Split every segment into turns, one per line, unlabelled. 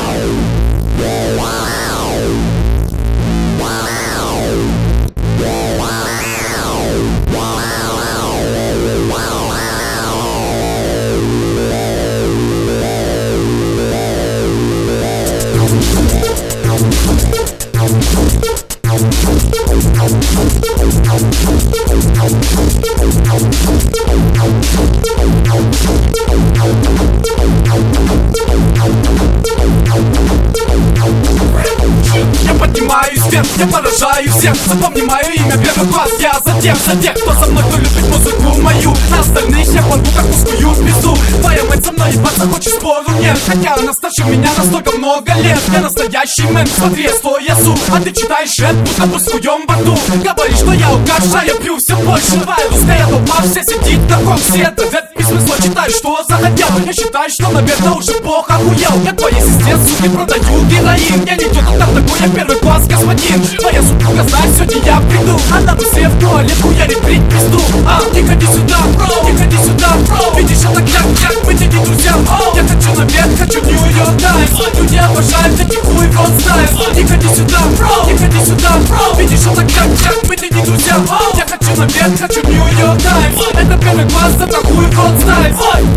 Я поднимаюсь вверх, я поражаю всех. Запомни мое имя, первый класс. Я за тех, кто со мной, кто любит музыку мою. На остальных я порву как пустую пизду. Твоя мать со мной ебаться хочет, спору нет. Хотя она старше меня на столько много лет. Я настоящий мэн, смотри, что я су. А ты читаешь рэп, будто бы в своем борту. Говоришь, что я укажа, я пью все больше. Твоя русская толпа вся сидит на коксе. Это рэп без смысла, читаешь, что захотел. Я считаю, что, наверное, уже плохо охуел. Я твоей сестре, суки, продаю героин. Я не тот, там такой, я первый класс, господин. Твоя супруга знает, сегодня я приду. Она быстрее в туалет хуярит брить пизду. Не ходи сюда, бро, не ходи сюда, бро. Видишь, это как мы тебе не друзья. Я хочу наверх, хочу Нью-Йорк Таймс. Люди обожают эти хуй в рот стайлс. Не ходи сюда, бро, не ходи сюда, бро. Видишь, это как мы тебе не друзья. Я хочу наверх, хочу Нью-Йорк Таймс. Это первый класс, это хуй в рот стайлс.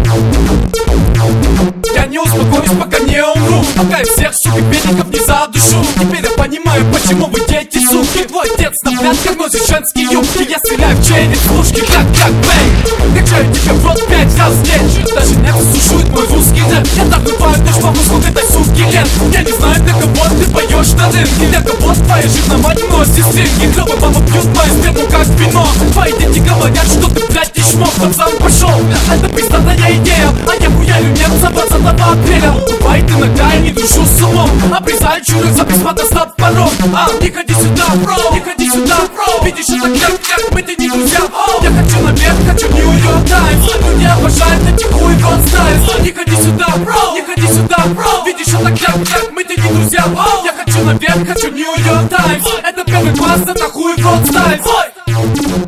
Я не успокоюсь, пока не умру. Пока я всех, суки, бедников не задушу. Теперь я понимаю, почему вы дети, суки. Твой отец на пятках носит женские юбки. Я стреляю в челюсть, слушки, как бэй. Качаю тебе в рот 5 раз в день. Даже не сушует мой русский рэп. Я так бываю, дождь по мозгу этой суки лет. Я не знаю, для кого ты поешь на рынке. Для кого твоя жирная мать носит стринги. Клёвый мама пьют мою сперму как вино. Твои дети говорят, что ты, блядь, не шмок. Там сам пошел, это пиздатая идея. А я хуярю немца 20 апреля. Бывает иногда я не душу с умом. Обрезаю чурок за бесплатно стопором. Не ходи сюда, бро, не ходи сюда, бро. Видишь, это как мы тебе не друзья. Я хочу наверх, хочу Нью-Йорк Таймс. Люди обожают эти хуй в рот стайлс. Не ходи сюда, бро, не ходи сюда, бро. Видишь, это как мы тебе не друзья. Я хочу наверх, хочу Нью-Йорк Таймс. Это первый класс, это хуй в рот стайлс.